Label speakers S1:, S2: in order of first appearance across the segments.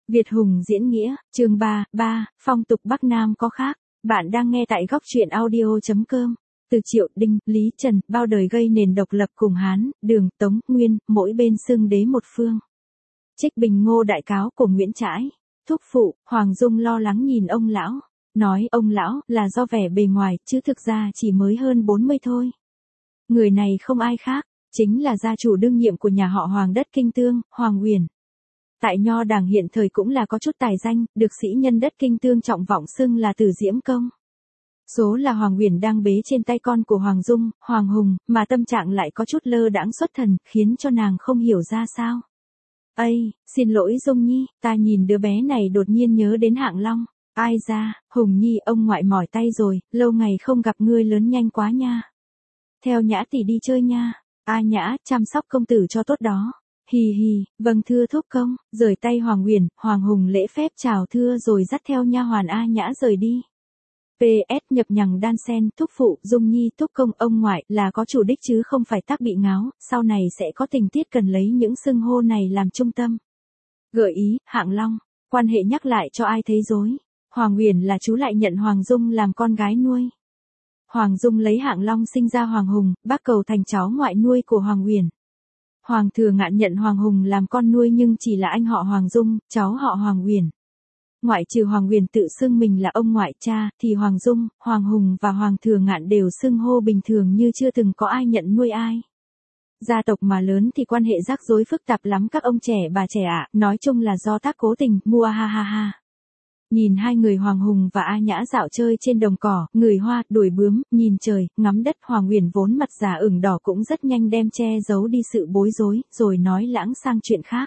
S1: Việt Hùng diễn nghĩa, chương 3, phong tục Bắc Nam có khác. Bạn đang nghe tại góc truyện audio.com. Từ Triệu, Đinh, Lý, Trần, bao đời gây nền độc lập cùng Hán, Đường, Tống, Nguyên, mỗi bên xưng đế một phương. Trích Bình Ngô đại cáo của Nguyễn Trãi. Thúc phụ, Hoàng Dung lo lắng nhìn ông lão. Nói ông lão là do vẻ bề ngoài, chứ thực ra chỉ mới hơn 40 thôi. Người này không ai khác, chính là gia chủ đương nhiệm của nhà họ Hoàng đất Kinh Tương, Hoàng Uyển. Tại Nho Đảng hiện thời cũng là có chút tài danh, được sĩ nhân đất Kinh Tương trọng vọng xưng là Tử Diễm Công. Số là Hoàng Uyển đang bế trên tay con của Hoàng Dung, Hoàng Hùng, mà tâm trạng lại có chút lơ đãng xuất thần, khiến cho nàng không hiểu ra sao. Ây, xin lỗi Dung Nhi, ta nhìn đứa bé này đột nhiên nhớ đến Hạng Long. Ai ra, Hùng Nhi ông ngoại mỏi tay rồi, lâu ngày không gặp ngươi lớn nhanh quá nha. Theo Nhã tỷ đi chơi nha. A Nhã, chăm sóc công tử cho tốt đó. Hì hì, vâng thưa thúc công, rời tay Hoàng Uyển, Hoàng Hùng lễ phép chào thưa rồi dắt theo nha hoàn A Nhã rời đi. PS nhập nhằng đan sen, thúc phụ, Dung Nhi, thúc công, ông ngoại là có chủ đích chứ không phải tác bị ngáo, sau này sẽ có tình tiết cần lấy những xưng hô này làm trung tâm. Gợi ý, Hạng Long, quan hệ nhắc lại cho ai thấy dối. Hoàng Uyển là chú lại nhận Hoàng Dung làm con gái nuôi. Hoàng Dung lấy Hạng Long sinh ra Hoàng Hùng, bác cầu thành cháu ngoại nuôi của Hoàng Uyển. Hoàng Thừa Ngạn nhận Hoàng Hùng làm con nuôi nhưng chỉ là anh họ Hoàng Dung, cháu họ Hoàng Uyển. Ngoại trừ Hoàng Uyển tự xưng mình là ông ngoại cha, thì Hoàng Dung, Hoàng Hùng và Hoàng Thừa Ngạn đều xưng hô bình thường như chưa từng có ai nhận nuôi ai. Gia tộc mà lớn thì quan hệ rắc rối phức tạp lắm các ông trẻ bà trẻ ạ, nói chung là do tác cố tình, mua ha ha ha. Nhìn hai người Hoàng Hùng và A Nhã dạo chơi trên đồng cỏ, ngửi hoa, đuổi bướm, nhìn trời, ngắm đất, Hoàng Uyển vốn mặt già ửng đỏ cũng rất nhanh đem che giấu đi sự bối rối, rồi nói lãng sang chuyện khác.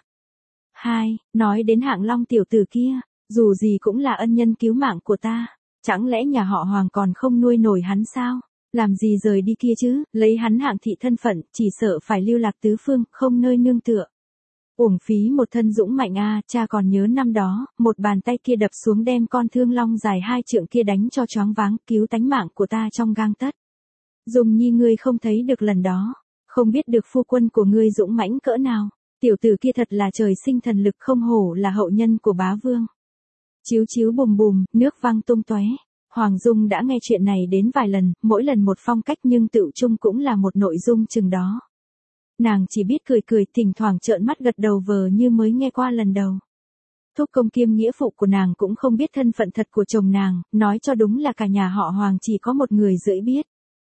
S1: Nói đến Hạng Long tiểu tử kia, dù gì cũng là ân nhân cứu mạng của ta, chẳng lẽ nhà họ Hoàng còn không nuôi nổi hắn sao? Làm gì rời đi kia chứ, lấy hắn hạng thị thân phận, chỉ sợ phải lưu lạc tứ phương, không nơi nương tựa. Uổng phí một thân dũng mạnh a, cha còn nhớ năm đó, một bàn tay kia đập xuống đem con thương long dài 2 trượng kia đánh cho choáng váng, cứu tánh mạng của ta trong gang tấc. Dung Nhi ngươi không thấy được lần đó, không biết được phu quân của ngươi dũng mãnh cỡ nào, tiểu tử kia thật là trời sinh thần lực không hổ là hậu nhân của bá vương. Chíu chíu bùm bùm, nước văng tung tóe. Hoàng Dung đã nghe chuyện này đến vài lần, mỗi lần một phong cách nhưng tựu chung cũng là một nội dung chừng đó. Nàng chỉ biết cười cười, thỉnh thoảng trợn mắt gật đầu vờ như mới nghe qua lần đầu. Thúc công kiêm nghĩa phụ của nàng cũng không biết thân phận thật của chồng nàng, nói cho đúng là cả nhà họ Hoàng chỉ có một người rưỡi biết.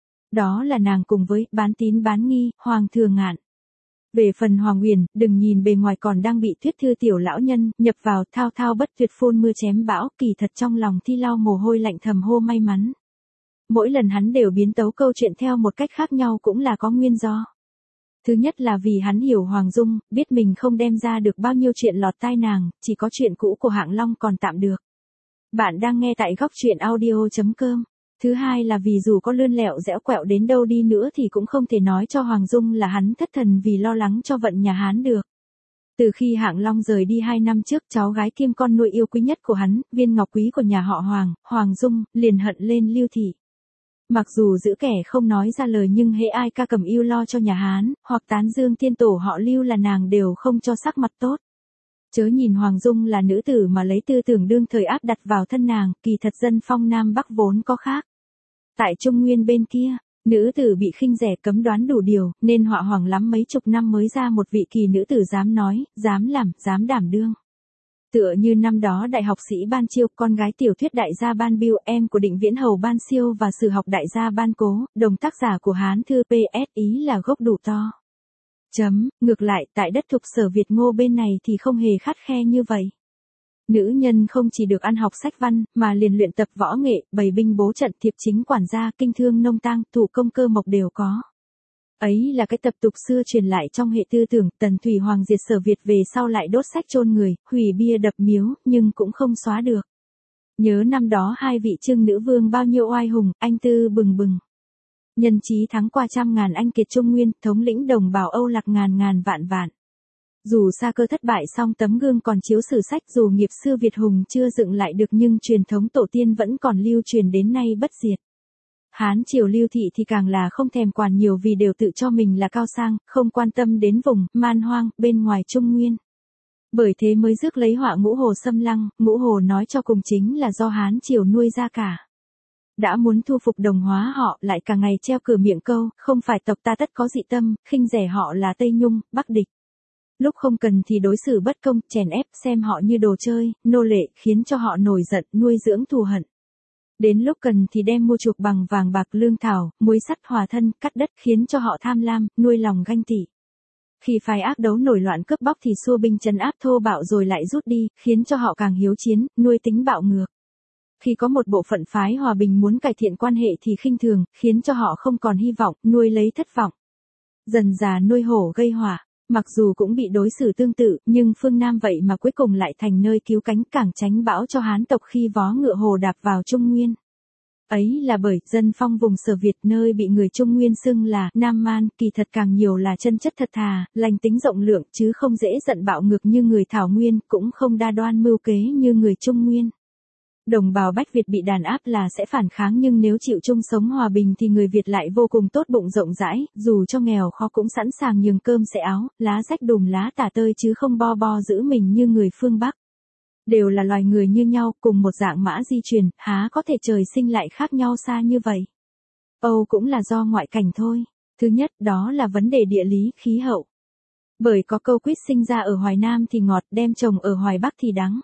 S1: Đó là nàng cùng với bán tín bán nghi, Hoàng Thừa Ngạn. Về phần Hoàng Uyển, đừng nhìn bề ngoài còn đang bị Thuyết Thư tiểu lão nhân nhập vào thao thao bất tuyệt phun mưa chém bão, kỳ thật trong lòng thi lau mồ hôi lạnh thầm hô may mắn. Mỗi lần hắn đều biến tấu câu chuyện theo một cách khác nhau cũng là có nguyên do. Thứ nhất là vì hắn hiểu Hoàng Dung, biết mình không đem ra được bao nhiêu chuyện lọt tai nàng, chỉ có chuyện cũ của Hạng Long còn tạm được. Bạn đang nghe tại góc truyện audio.com. Thứ hai là vì dù có lươn lẹo dẻo quẹo đến đâu đi nữa thì cũng không thể nói cho Hoàng Dung là hắn thất thần vì lo lắng cho vận nhà Hán được. Từ khi Hạng Long rời đi 2 năm trước, cháu gái kiêm con nuôi yêu quý nhất của hắn, viên ngọc quý của nhà họ Hoàng, Hoàng Dung, liền hận lên Lưu Thị. Mặc dù giữ kẻ không nói ra lời nhưng hễ ai ca cầm yêu lo cho nhà Hán, hoặc tán dương tiên tổ họ Lưu là nàng đều không cho sắc mặt tốt. Chớ nhìn Hoàng Dung là nữ tử mà lấy tư tưởng đương thời áp đặt vào thân nàng, kỳ thật dân phong Nam Bắc vốn có khác. Tại Trung Nguyên bên kia, nữ tử bị khinh rẻ cấm đoán đủ điều, nên họa hoàng lắm mấy chục năm mới ra một vị kỳ nữ tử dám nói, dám làm, dám đảm đương. Tựa như năm đó đại học sĩ Ban Chiêu, con gái tiểu thuyết đại gia Ban Biêu, em của Định Viễn Hầu Ban Siêu và sử học đại gia Ban Cố, đồng tác giả của Hán Thư PS ý là gốc đủ to. Ngược lại, tại đất thục sở Việt Ngô bên này thì không hề khắt khe như vậy. Nữ nhân không chỉ được ăn học sách văn, mà liền luyện tập võ nghệ, bày binh bố trận, thiệp chính quản gia, kinh thương nông tang, thủ công cơ mộc đều có. Ấy là cái tập tục xưa truyền lại trong hệ tư tưởng, Tần Thủy Hoàng diệt sở Việt về sau lại đốt sách chôn người, hủy bia đập miếu, nhưng cũng không xóa được. Nhớ năm đó hai vị Trưng nữ vương bao nhiêu oai hùng, anh tư bừng bừng. Nhân chí thắng qua 100.000 anh kiệt Trung Nguyên, thống lĩnh đồng bào Âu Lạc ngàn vạn vạn. Dù xa cơ thất bại song tấm gương còn chiếu sử sách, dù nghiệp xưa Việt hùng chưa dựng lại được nhưng truyền thống tổ tiên vẫn còn lưu truyền đến nay bất diệt. Hán triều Lưu Thị thì càng là không thèm quản nhiều vì đều tự cho mình là cao sang, không quan tâm đến vùng man hoang bên ngoài Trung Nguyên. Bởi thế mới rước lấy họa Ngũ Hồ xâm lăng, Ngũ Hồ nói cho cùng chính là do Hán Triều nuôi ra cả. Đã muốn thu phục đồng hóa họ lại cả ngày treo cửa miệng câu, không phải tộc ta tất có dị tâm, khinh rẻ họ là Tây Nhung, Bắc địch. Lúc không cần thì đối xử bất công, chèn ép xem họ như đồ chơi, nô lệ, khiến cho họ nổi giận, nuôi dưỡng thù hận. Đến lúc cần thì đem mua chuộc bằng vàng bạc lương thảo, muối sắt hòa thân, cắt đất khiến cho họ tham lam, nuôi lòng ganh tị. Khi phái ác đấu nổi loạn cướp bóc thì xua binh trấn áp thô bạo rồi lại rút đi, khiến cho họ càng hiếu chiến, nuôi tính bạo ngược. Khi có một bộ phận phái hòa bình muốn cải thiện quan hệ thì khinh thường, khiến cho họ không còn hy vọng, nuôi lấy thất vọng. Dần già nuôi hổ gây họa, mặc dù cũng bị đối xử tương tự, nhưng phương Nam vậy mà cuối cùng lại thành nơi cứu cánh cảng tránh bão cho Hán tộc khi vó ngựa hồ đạp vào Trung Nguyên. Ấy là bởi dân phong vùng Sở Việt nơi bị người Trung Nguyên xưng là Nam Man, kỳ thật càng nhiều là chân chất thật thà, lành tính rộng lượng chứ không dễ giận bạo ngược như người Thảo Nguyên, cũng không đa đoan mưu kế như người Trung Nguyên. Đồng bào Bách Việt bị đàn áp là sẽ phản kháng nhưng nếu chịu chung sống hòa bình thì người Việt lại vô cùng tốt bụng rộng rãi, dù cho nghèo khó cũng sẵn sàng nhường cơm xẻ áo, lá rách đùm lá tả tơi chứ không bo bo giữ mình như người phương Bắc. Đều là loài người như nhau, cùng một dạng mã di truyền, há có thể trời sinh lại khác nhau xa như vậy. Âu cũng là do ngoại cảnh thôi. Thứ nhất đó là vấn đề địa lý, khí hậu. Bởi có câu quýt sinh ra ở Hoài Nam thì ngọt, đem trồng ở Hoài Bắc thì đắng.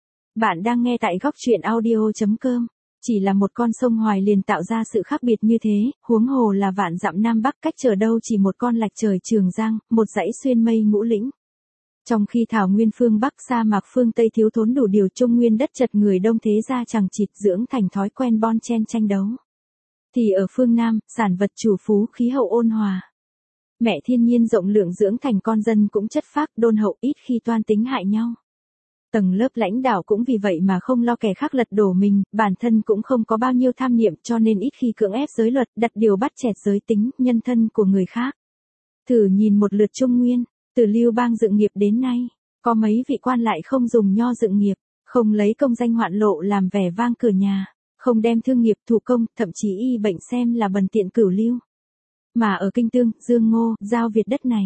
S1: Bạn đang nghe tại góc truyện audio.com. Chỉ là một con sông Hoài liền tạo ra sự khác biệt như thế, huống hồ là vạn dặm Nam Bắc cách trở đâu chỉ một con lạch trời Trường Giang, một dãy xuyên mây ngũ lĩnh. Trong khi thảo nguyên phương Bắc sa mạc phương Tây thiếu thốn đủ điều, Trung Nguyên đất chật người đông thế gia chằng chịt dưỡng thành thói quen bon chen tranh đấu. Thì ở phương Nam, sản vật chủ phú, khí hậu ôn hòa. Mẹ thiên nhiên rộng lượng dưỡng thành con dân cũng chất phác đôn hậu, ít khi toan tính hại nhau. Tầng lớp lãnh đạo cũng vì vậy mà không lo kẻ khác lật đổ mình, bản thân cũng không có bao nhiêu tham niệm cho nên ít khi cưỡng ép giới luật, đặt điều bắt chẹt giới tính, nhân thân của người khác. Thử nhìn một lượt Trung Nguyên, từ Lưu Bang dựng nghiệp đến nay, có mấy vị quan lại không dùng nho dựng nghiệp, không lấy công danh hoạn lộ làm vẻ vang cửa nhà, không đem thương nghiệp thủ công, thậm chí y bệnh xem là bần tiện cửu lưu. Mà ở Kinh Tương, Dương Ngô, Giao Việt đất này,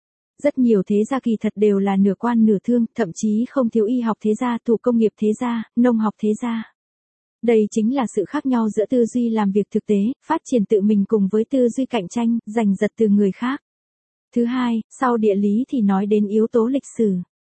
S1: rất nhiều thế gia kỳ thật đều là nửa quan nửa thương, thậm chí không thiếu y học thế gia, thủ công nghiệp thế gia, nông học thế gia. Đây chính là sự khác nhau giữa tư duy làm việc thực tế, phát triển tự mình cùng với tư duy cạnh tranh, giành giật từ người khác. Thứ hai, sau địa lý thì nói đến yếu tố lịch sử.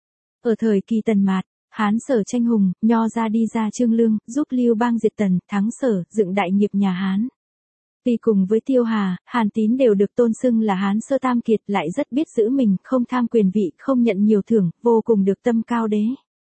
S1: Ở thời kỳ Tần Mạt, Hán Sở tranh hùng, Nho ra đi ra Trương Lương, giúp Lưu Bang diệt Tần, thắng Sở, dựng đại nghiệp nhà Hán. Tuy cùng với Tiêu Hà, Hàn Tín đều được tôn xưng là Hán Sơ Tam Kiệt, lại rất biết giữ mình, không tham quyền vị, không nhận nhiều thưởng, vô cùng được tâm cao đế.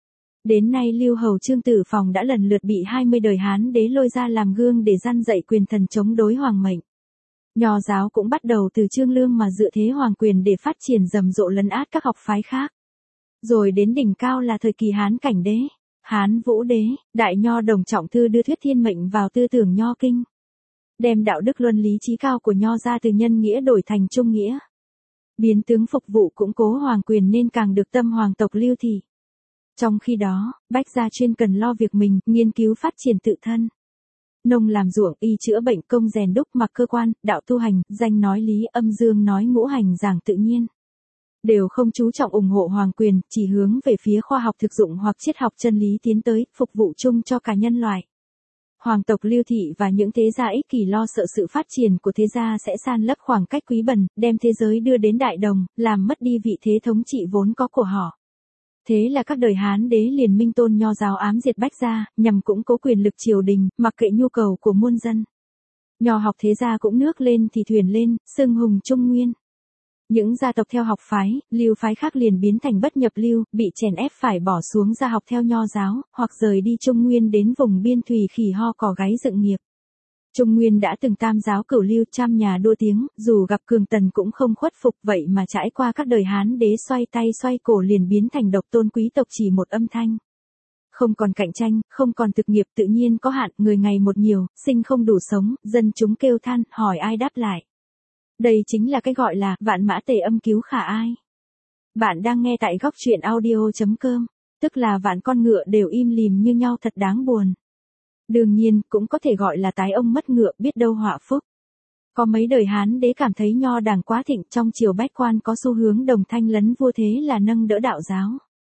S1: Đến nay Lưu Hầu Trương Tử Phòng đã lần lượt bị 20 đời Hán đế lôi ra làm gương để răn dạy quyền thần chống đối hoàng mệnh. Nho giáo cũng bắt đầu từ Trương Lương mà dựa thế hoàng quyền để phát triển rầm rộ lấn át các học phái khác. Rồi đến đỉnh cao là thời kỳ Hán Cảnh đế, Hán Vũ đế, Đại Nho Đồng Trọng Thư đưa thuyết thiên mệnh vào tư tưởng Nho kinh. Đem đạo đức luân lý trí cao của Nho ra từ nhân nghĩa đổi thành trung nghĩa. Biến tướng phục vụ củng cố hoàng quyền nên càng được tâm hoàng tộc Lưu thị. Trong khi đó, bách gia chuyên cần lo việc mình, nghiên cứu phát triển tự thân. Nông làm ruộng, y chữa bệnh, công rèn đúc, mặc cơ quan, đạo tu hành, danh nói lý, âm dương nói ngũ hành, giảng tự nhiên. Đều không chú trọng ủng hộ hoàng quyền, chỉ hướng về phía khoa học thực dụng hoặc triết học chân lý tiến tới, phục vụ chung cho cả nhân loại. Hoàng tộc Lưu thị và những thế gia ích kỷ lo sợ sự phát triển của thế gia sẽ san lấp khoảng cách quý bần, đem thế giới đưa đến đại đồng, làm mất đi vị thế thống trị vốn có của họ. Thế là các đời Hán đế liền minh tôn Nho giáo ám diệt bách gia, nhằm củng cố quyền lực triều đình, mặc kệ nhu cầu của muôn dân. Nho học thế gia cũng nước lên thì thuyền lên, xưng hùng Trung Nguyên. Những gia tộc theo học phái, lưu phái khác liền biến thành bất nhập lưu, bị chèn ép phải bỏ xuống ra học theo Nho giáo, hoặc rời đi Trung Nguyên đến vùng biên thùy khỉ ho cò gáy dựng nghiệp. Trung Nguyên đã từng tam giáo cửu lưu, trăm nhà đua tiếng, dù gặp cường tần cũng không khuất phục, vậy mà trải qua các đời Hán đế xoay tay xoay cổ liền biến thành độc tôn quý tộc chỉ một âm thanh. Không còn cạnh tranh, không còn thực nghiệp, tự nhiên có hạn, người ngày một nhiều, sinh không đủ sống, dân chúng kêu than, hỏi ai đáp lại. Đây chính là cái gọi là vạn mã tề âm cứu khả ai. Bạn đang nghe tại góc truyện audio.com, tức là vạn con ngựa đều im lìm như nhau, thật đáng buồn. Đương nhiên, cũng có thể gọi là tái ông mất ngựa, biết đâu họa phúc. Có mấy đời Hán đế cảm thấy Nho đảng quá thịnh, trong triều bách quan có xu hướng đồng thanh lấn vua, thế là nâng đỡ đạo giáo.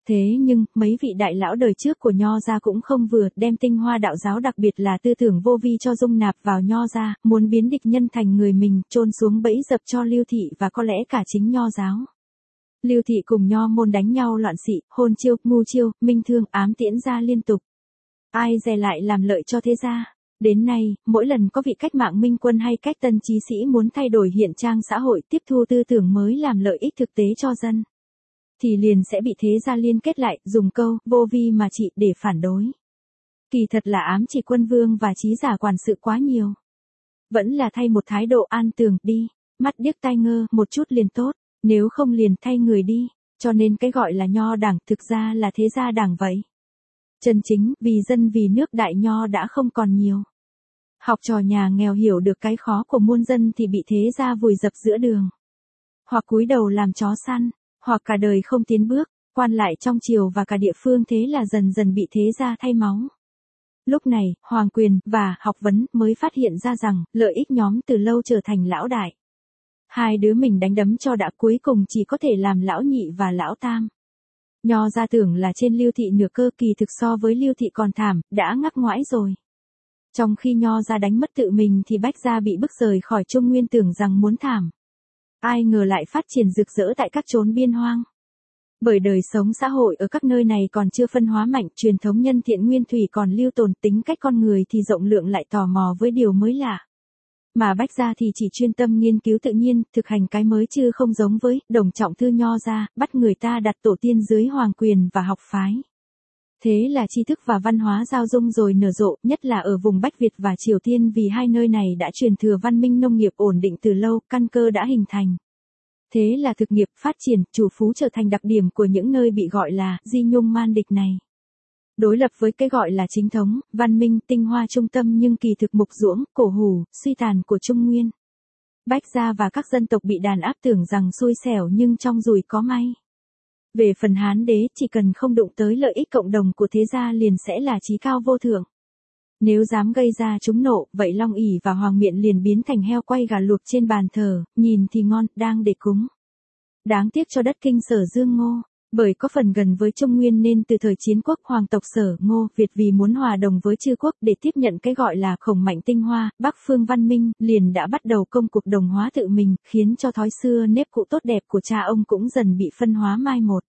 S1: Thế nhưng, mấy vị đại lão đời trước của Nho gia cũng không vừa, đem tinh hoa đạo giáo đặc biệt là tư tưởng vô vi cho dung nạp vào Nho gia, muốn biến địch nhân thành người mình, chôn xuống bẫy dập cho Lưu thị và có lẽ cả chính Nho giáo. Lưu thị cùng Nho môn đánh nhau loạn xị, hôn chiêu, mưu chiêu, minh thương, ám tiễn ra liên tục. Ai dè lại làm lợi cho thế gia. Đến nay, mỗi lần có vị cách mạng minh quân hay cách tân chí sĩ muốn thay đổi hiện trang xã hội tiếp thu tư tưởng mới làm lợi ích thực tế cho dân, thì liền sẽ bị thế gia liên kết lại, dùng câu, vô vi mà trị để phản đối. Kỳ thật là ám chỉ quân vương và trí giả quản sự quá nhiều. Vẫn là thay một thái độ an tường đi, mắt điếc tai ngơ, một chút liền tốt, nếu không liền thay người đi, cho nên cái gọi là Nho đảng thực ra là thế gia đảng vậy. Chân chính, vì dân vì nước đại Nho đã không còn nhiều. Học trò nhà nghèo hiểu được cái khó của muôn dân thì bị thế gia vùi dập giữa đường. Hoặc cúi đầu làm chó săn, hoặc cả đời không tiến bước, quan lại trong triều và cả địa phương thế là dần dần bị thế gia thay máu. Lúc này, Hoàng Quyền và Học Vấn mới phát hiện ra rằng, lợi ích nhóm từ lâu trở thành lão đại. Hai đứa mình đánh đấm cho đã cuối cùng chỉ có thể làm lão nhị và lão tam. Nho gia tưởng là trên Lưu thị nửa cơ, kỳ thực so với Lưu thị còn thảm, đã ngắc ngoãi rồi. Trong khi Nho gia đánh mất tự mình thì Bách gia bị bức rời khỏi Trung Nguyên tưởng rằng muốn thảm. Ai ngờ lại phát triển rực rỡ tại các chốn biên hoang. Bởi đời sống xã hội ở các nơi này còn chưa phân hóa mạnh, truyền thống nhân thiện nguyên thủy còn lưu tồn, tính cách con người thì rộng lượng lại tò mò với điều mới lạ. Mà Bách gia thì chỉ chuyên tâm nghiên cứu tự nhiên, thực hành cái mới chứ không giống với Đồng Trọng Thư Nho gia, bắt người ta đặt tổ tiên dưới Hoàng Quyền và học phái. Thế là tri thức và văn hóa giao dung rồi nở rộ, nhất là ở vùng Bách Việt và Triều Tiên, vì hai nơi này đã truyền thừa văn minh nông nghiệp ổn định từ lâu, căn cơ đã hình thành. Thế là thực nghiệp phát triển, chủ phú trở thành đặc điểm của những nơi bị gọi là di nhung man địch này. Đối lập với cái gọi là chính thống, văn minh, tinh hoa trung tâm nhưng kỳ thực mục ruỗng, cổ hủ, suy tàn của Trung Nguyên. Bách gia và các dân tộc bị đàn áp tưởng rằng xui xẻo nhưng trong rủi có may. Về phần Hán đế, chỉ cần không đụng tới lợi ích cộng đồng của thế gia liền sẽ là chí cao vô thượng. Nếu dám gây ra chúng nộ, vậy Long ỷ và Hoàng miện liền biến thành heo quay gà luộc trên bàn thờ, nhìn thì ngon, đang để cúng. Đáng tiếc cho đất Kinh Sở Dương Ngô, bởi có phần gần với Trung Nguyên nên từ thời chiến quốc hoàng tộc Sở Ngô Việt vì muốn hòa đồng với chư quốc để tiếp nhận cái gọi là khổng mạnh tinh hoa, Bắc phương văn minh, liền đã bắt đầu công cuộc đồng hóa tự mình, khiến cho thói xưa nếp cũ tốt đẹp của cha ông cũng dần bị phân hóa mai một.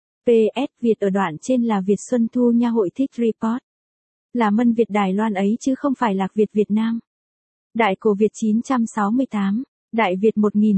S1: PS Việt ở đoạn trên là Việt Xuân Thu Nha Hội Thích Report. Là Mân Việt Đài Loan ấy chứ không phải Lạc Việt Việt Nam. Đại Cổ Việt 968, Đại Việt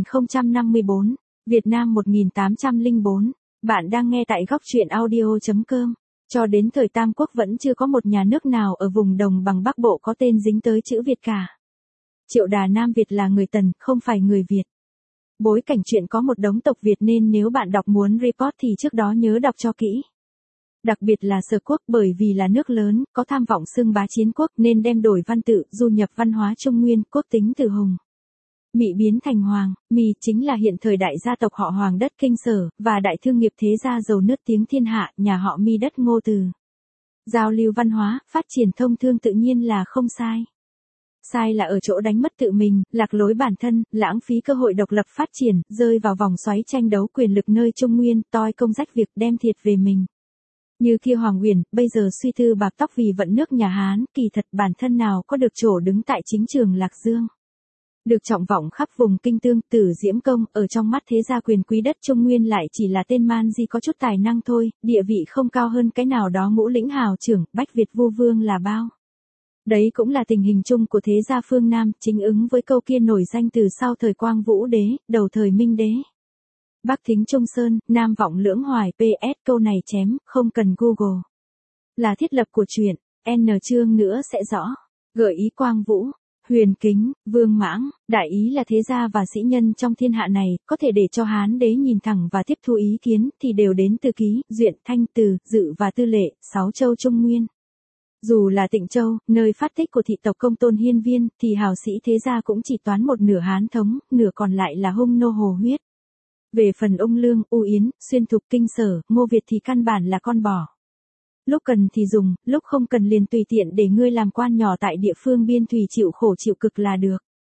S1: 1054, Việt Nam 1804. Bạn đang nghe tại góc truyện audio.com. Cho đến thời Tam Quốc vẫn chưa có một nhà nước nào ở vùng đồng bằng Bắc Bộ có tên dính tới chữ Việt cả. Triệu Đà Nam Việt là người Tần, không phải người Việt. Bối cảnh chuyện có một đống tộc Việt nên nếu bạn đọc muốn report thì trước đó nhớ đọc cho kỹ. Đặc biệt là Sở Quốc, bởi vì là nước lớn, có tham vọng xưng bá chiến quốc nên đem đổi văn tự, du nhập văn hóa Trung Nguyên, quốc tính từ Hùng. Mị biến thành Hoàng, Mị chính là hiện thời đại gia tộc họ Hoàng đất Kinh Sở, và đại thương nghiệp thế gia giàu nước tiếng thiên hạ, nhà họ Mi đất Ngô Từ. Giao lưu văn hóa, phát triển thông thương tự nhiên là không sai. Sai là ở chỗ đánh mất tự mình, lạc lối bản thân, lãng phí cơ hội độc lập phát triển, rơi vào vòng xoáy tranh đấu quyền lực nơi Trung Nguyên, toi công rách việc đem thiệt về mình. Như kia Hoàng Uyển, bây giờ suy tư bạc tóc vì vận nước nhà Hán, kỳ thật bản thân nào có được chỗ đứng tại chính trường Lạc Dương. Được trọng vọng khắp vùng Kinh Tương, Tử Diễm Công, ở trong mắt thế gia quyền quý đất Trung Nguyên lại chỉ là tên man di có chút tài năng thôi, địa vị không cao hơn cái nào đó ngũ lĩnh hào trưởng, Bách Việt Vu Vương là bao. Đấy cũng là tình hình chung của thế gia phương Nam, chính ứng với câu kia nổi danh từ sau thời Quang Vũ Đế, đầu thời Minh Đế. Bắc thính Trung Sơn, Nam vọng lưỡng hoài, PS câu này chém, không cần Google. Là thiết lập của truyện, N chương nữa sẽ rõ. Gợi ý Quang Vũ, Huyền Kính, Vương Mãng, đại ý là thế gia và sĩ nhân trong thiên hạ này, có thể để cho Hán đế nhìn thẳng và tiếp thu ý kiến, thì đều đến từ Ký, Duyện, Thanh, Từ, Dự và Tư Lệ, 6 châu Trung Nguyên. Dù là Tịnh Châu, nơi phát tích của thị tộc Công Tôn Hiên Viên, thì hào sĩ thế gia cũng chỉ toán một nửa Hán thống, nửa còn lại là hung nô hồ huyết. Về phần Ung Lương, U Yến, Xuyên Thục, Kinh Sở, Ngô Việt thì căn bản là con bò. Lúc cần thì dùng, lúc không cần liền tùy tiện để ngươi làm quan nhỏ tại địa phương biên thùy chịu khổ chịu cực là được.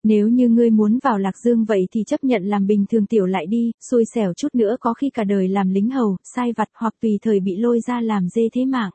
S1: Nếu như ngươi muốn vào Lạc Dương vậy thì chấp nhận làm bình thường tiểu lại đi, xui xẻo chút nữa có khi cả đời làm lính hầu, sai vặt hoặc tùy thời bị lôi ra làm dê thế mạng.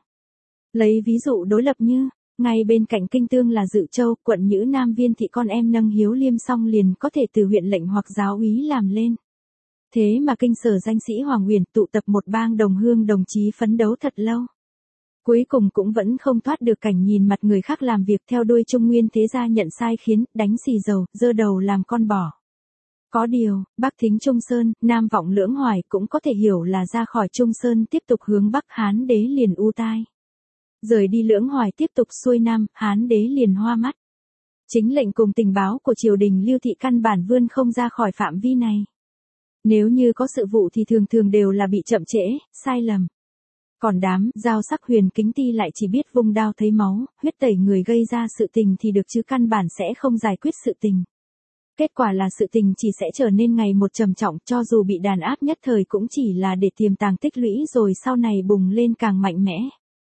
S1: Lấy ví dụ đối lập như, ngay bên cạnh Kinh Tương là Dự Châu, quận Nhữ Nam Viên thị con em nâng hiếu liêm xong liền có thể từ huyện lệnh hoặc giáo úy làm lên. Thế mà kinh sở danh sĩ Hoàng Uyển tụ tập một bang đồng hương đồng chí phấn đấu thật lâu. Cuối cùng cũng vẫn không thoát được cảnh nhìn mặt người khác làm việc theo đuôi Trung Nguyên thế gia nhận sai khiến, đánh xì dầu, dơ đầu làm con bò. Có điều, Bắc thính Trung Sơn, Nam vọng Lưỡng Hoài cũng có thể hiểu là ra khỏi Trung Sơn tiếp tục hướng Bắc Hán đế liền u tai. Rời đi Lưỡng Hoài tiếp tục xuôi Nam, Hán đế liền hoa mắt. Chính lệnh cùng tình báo của triều đình Lưu Thị căn bản vươn không ra khỏi phạm vi này. Nếu như có sự vụ thì thường thường đều là bị chậm trễ, sai lầm. Còn đám Giao Sắc Huyền Kính Ti lại chỉ biết vung đao thấy máu, huyết tẩy người gây ra sự tình thì được chứ căn bản sẽ không giải quyết sự tình. Kết quả là sự tình chỉ sẽ trở nên ngày một trầm trọng, cho dù bị đàn áp nhất thời cũng chỉ là để tiềm tàng tích lũy rồi sau này bùng lên càng mạnh mẽ.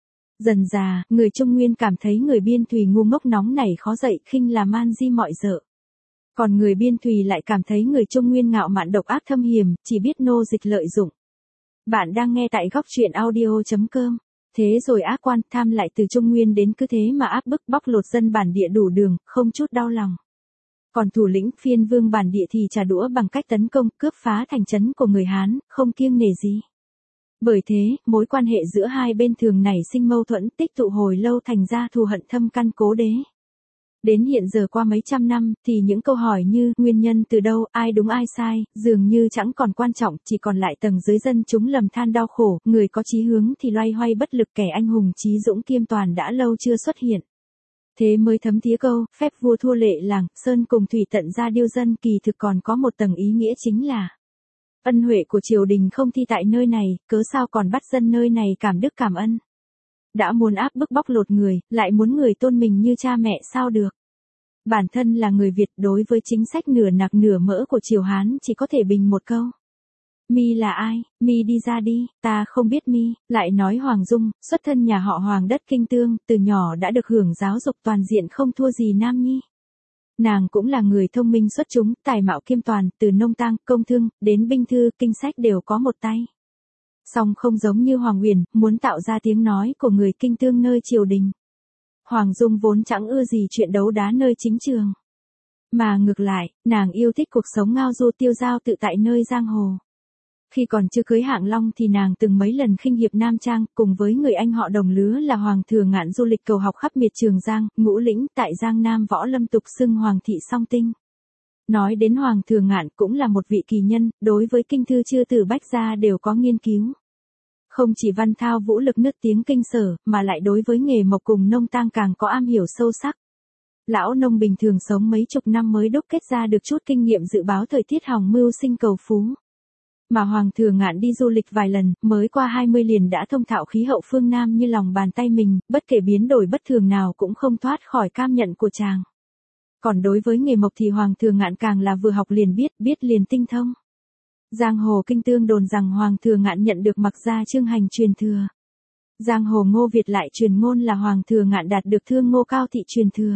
S1: Dần dà, người Trung Nguyên cảm thấy người Biên Thùy ngu ngốc nóng nảy khó dậy, khinh là man di mọi dợ. Còn người Biên Thùy lại cảm thấy người Trung Nguyên ngạo mạn độc ác thâm hiểm, chỉ biết nô dịch lợi dụng. Bạn đang nghe tại góc truyện audio.com. Thế rồi ác quan tham lại từ Trung Nguyên đến cứ thế mà áp bức bóc lột dân bản địa đủ đường, không chút đau lòng. Còn thủ lĩnh phiên vương bản địa thì trả đũa bằng cách tấn công, cướp phá thành trấn của người Hán, không kiêng nể gì. Bởi thế, mối quan hệ giữa hai bên thường nảy sinh mâu thuẫn tích tụ hồi lâu thành ra thù hận thâm căn cố đế. Đến hiện giờ qua mấy trăm năm, thì những câu hỏi như nguyên nhân từ đâu, ai đúng ai sai, dường như chẳng còn quan trọng, chỉ còn lại tầng dưới dân chúng lầm than đau khổ, người có chí hướng thì loay hoay bất lực, kẻ anh hùng chí dũng kiêm toàn đã lâu chưa xuất hiện. Thế mới thấm thía câu, phép vua thua lệ làng, sơn cùng thủy tận ra điêu dân, kỳ thực còn có một tầng ý nghĩa chính là ân huệ của triều đình không thi tại nơi này, cớ sao còn bắt dân nơi này cảm đức cảm ân. Đã muốn áp bức bóc lột người, lại muốn người tôn mình như cha mẹ sao được. Bản thân là người Việt đối với chính sách nửa nạc nửa mỡ của triều Hán chỉ có thể bình một câu. Mi là ai, Mi đi ra đi, ta không biết Mi, lại nói Hoàng Dung, xuất thân nhà họ Hoàng đất Kinh Tương, từ nhỏ đã được hưởng giáo dục toàn diện không thua gì Nam Nhi. Nàng cũng là người thông minh xuất chúng, tài mạo kiêm toàn, từ nông tang, công thương, đến binh thư, kinh sách đều có một tay. Song không giống như Hoàng Uyển, muốn tạo ra tiếng nói của người Kinh Tương nơi triều đình. Hoàng Dung vốn chẳng ưa gì chuyện đấu đá nơi chính trường. Mà ngược lại, nàng yêu thích cuộc sống ngao du tiêu dao tự tại nơi giang hồ. Khi còn chưa cưới Hạng Long thì nàng từng mấy lần khinh hiệp Nam Trang, cùng với người anh họ đồng lứa là Hoàng Thừa Ngạn du lịch cầu học khắp miệt Trường Giang, Ngũ Lĩnh, tại Giang Nam võ lâm tục xưng Hoàng thị song tinh. Nói đến Hoàng Thừa Ngạn cũng là một vị kỳ nhân, đối với kinh thư chư từ bách gia đều có nghiên cứu. Không chỉ văn thao vũ lực nức tiếng kinh sở, mà lại đối với nghề mộc cùng nông tang càng có am hiểu sâu sắc. Lão nông bình thường sống mấy chục năm mới đúc kết ra được chút kinh nghiệm dự báo thời tiết hòng mưu sinh cầu phú. Mà Hoàng Thừa Ngạn đi du lịch vài lần, mới qua 20 liền đã thông thạo khí hậu phương Nam như lòng bàn tay mình, bất kể biến đổi bất thường nào cũng không thoát khỏi cam nhận của chàng. Còn đối với nghề mộc thì Hoàng Thừa Ngạn càng là vừa học liền biết, biết liền tinh thông. Giang hồ Kinh Tương đồn rằng Hoàng Thừa Ngạn nhận được Mặc Gia Trương Hành truyền thừa. Giang hồ Ngô Việt lại truyền ngôn là Hoàng Thừa Ngạn đạt được Thương Ngô Cao Thị truyền thừa.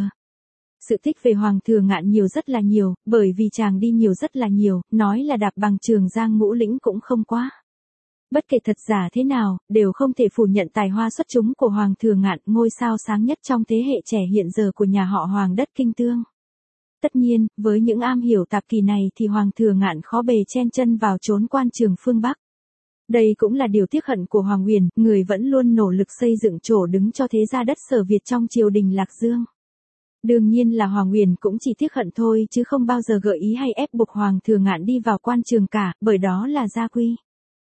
S1: Sự tích về Hoàng Thừa Ngạn nhiều rất là nhiều, bởi vì chàng đi nhiều rất là nhiều, nói là đạp bằng Trường Giang Ngũ Lĩnh cũng không quá. Bất kể thật giả thế nào, đều không thể phủ nhận tài hoa xuất chúng của Hoàng Thừa Ngạn, ngôi sao sáng nhất trong thế hệ trẻ hiện giờ của nhà họ Hoàng đất Kinh Tương. Tất nhiên, với những am hiểu tạp kỳ này thì Hoàng Thừa Ngạn khó bề chen chân vào chốn quan trường phương Bắc. Đây cũng là điều tiếc hận của Hoàng Uyển, người vẫn luôn nỗ lực xây dựng chỗ đứng cho thế gia đất Sở Việt trong triều đình Lạc Dương. Đương nhiên là Hoàng Uyển cũng chỉ tiếc hận thôi chứ không bao giờ gợi ý hay ép buộc Hoàng Thừa Ngạn đi vào quan trường cả, bởi đó là gia quy.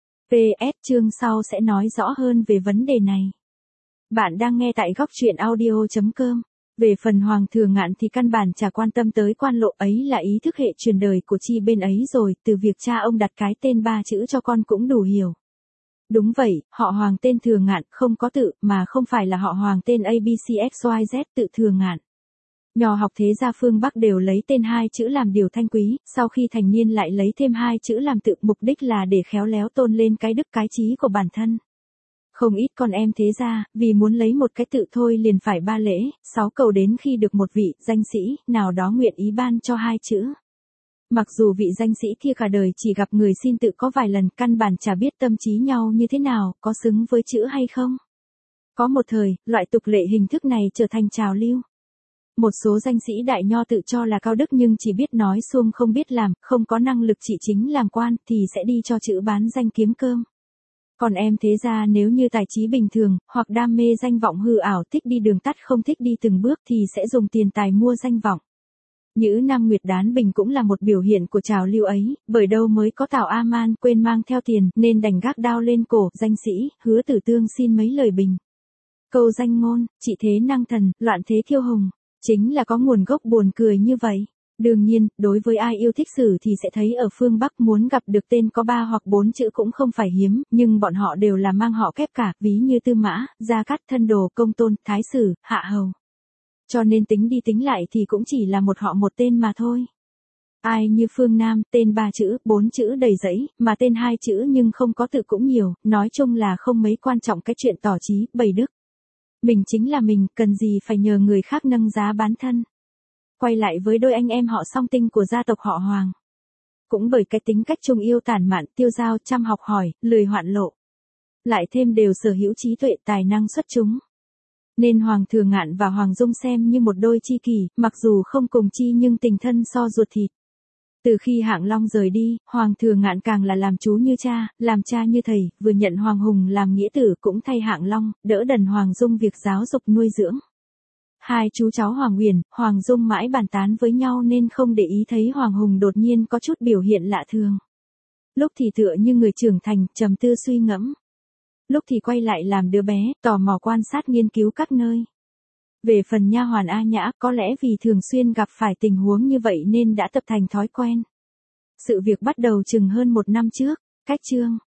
S1: PS chương sau sẽ nói rõ hơn về vấn đề này. Bạn đang nghe tại góc truyện audio.com. Về phần Hoàng Thừa Ngạn thì căn bản chả quan tâm tới quan lộ, ấy là ý thức hệ truyền đời của chi bên ấy rồi, từ việc cha ông đặt cái tên 3 chữ cho con cũng đủ hiểu. Đúng vậy, họ Hoàng tên Thừa Ngạn không có tự, mà không phải là họ Hoàng tên ABCXYZ tự Thừa Ngạn. Nho học thế gia phương Bắc đều lấy tên 2 chữ làm điều thanh quý, sau khi thành niên lại lấy thêm 2 chữ làm tự, mục đích là để khéo léo tôn lên cái đức cái trí của bản thân. Không ít con em thế gia, vì muốn lấy một cái tự thôi liền phải 3 lễ, 6 cầu đến khi được một vị danh sĩ nào đó nguyện ý ban cho 2 chữ. Mặc dù vị danh sĩ kia cả đời chỉ gặp người xin tự có vài lần, căn bản chả biết tâm trí nhau như thế nào, có xứng với chữ hay không. Có một thời, loại tục lệ hình thức này trở thành trào lưu. Một số danh sĩ đại nho tự cho là cao đức nhưng chỉ biết nói suông không biết làm, không có năng lực chỉ chính làm quan thì sẽ đi cho chữ bán danh kiếm cơm. Còn em thế gia nếu như tài trí bình thường, hoặc đam mê danh vọng hư ảo, thích đi đường tắt không thích đi từng bước thì sẽ dùng tiền tài mua danh vọng. Nhữ Nam Nguyệt Đán Bình cũng là một biểu hiện của trào lưu ấy, bởi đâu mới có Tào A Man quên mang theo tiền nên đành gác đao lên cổ, danh sĩ, Hứa Tử Tương xin mấy lời bình. Câu danh ngôn, trị thế năng thần, loạn thế kiêu hùng, chính là có nguồn gốc buồn cười như vậy. Đương nhiên, đối với ai yêu thích sử thì sẽ thấy ở phương Bắc muốn gặp được tên có 3 hoặc 4 chữ cũng không phải hiếm, nhưng bọn họ đều là mang họ kép cả, ví như Tư Mã, Gia Cát, Thân Đồ, Công Tôn, Thái Sử, Hạ Hầu. Cho nên tính đi tính lại thì cũng chỉ là một họ một tên mà thôi. Ai như Phương Nam, tên 3 chữ, 4 chữ đầy rẫy, mà tên 2 chữ nhưng không có tự cũng nhiều, nói chung là không mấy quan trọng cái chuyện tỏ trí, bày đức. Mình chính là mình, cần gì phải nhờ người khác nâng giá bán thân. Quay lại với đôi anh em họ Song Tinh của gia tộc họ Hoàng. Cũng bởi cái tính cách chung yêu tản mạn, tiêu dao, chăm học hỏi, lười hoạn lộ. Lại thêm đều sở hữu trí tuệ tài năng xuất chúng. Nên Hoàng Thừa Ngạn và Hoàng Dung xem như một đôi tri kỷ, mặc dù không cùng chi nhưng tình thân so ruột thịt. Từ khi Hạng Long rời đi, Hoàng Thừa Ngạn càng là làm chú như cha, làm cha như thầy, vừa nhận Hoàng Hùng làm nghĩa tử cũng thay Hạng Long, đỡ đần Hoàng Dung việc giáo dục nuôi dưỡng. Hai chú cháu Hoàng Uyển, Hoàng Dung mãi bàn tán với nhau nên không để ý thấy Hoàng Hùng đột nhiên có chút biểu hiện lạ thường. Lúc thì tựa như người trưởng thành, trầm tư suy ngẫm. Lúc thì quay lại làm đứa bé, tò mò quan sát nghiên cứu các nơi. Về phần nha hoàn A Nhã, có lẽ vì thường xuyên gặp phải tình huống như vậy nên đã tập thành thói quen. Sự việc bắt đầu chừng hơn 1 năm trước, cách chương